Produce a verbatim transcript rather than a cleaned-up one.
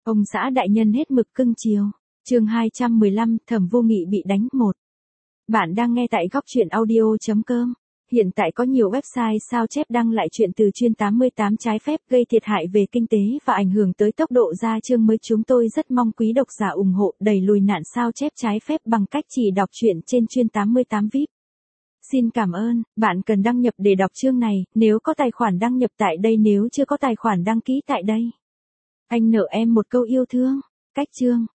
Ông xã đại nhân hết mực cưng chiều. Chương hai trăm mười lăm, Thẩm Vô Nghị bị đánh một. Bạn đang nghe tại góc truyện audio chấm com. Hiện tại có nhiều website sao chép đăng lại chuyện từ chuyên tám mươi tám trái phép gây thiệt hại về kinh tế và ảnh hưởng tới tốc độ ra chương mới. Chúng tôi rất mong quý độc giả ủng hộ đẩy lùi nạn sao chép trái phép bằng cách chỉ đọc truyện trên chuyên tám mươi tám vi ai pi. Xin cảm ơn. Bạn cần đăng nhập để đọc chương này, nếu có tài khoản đăng nhập tại đây, nếu chưa có tài khoản đăng ký tại đây. Anh nợ em một câu yêu thương. Cách chương.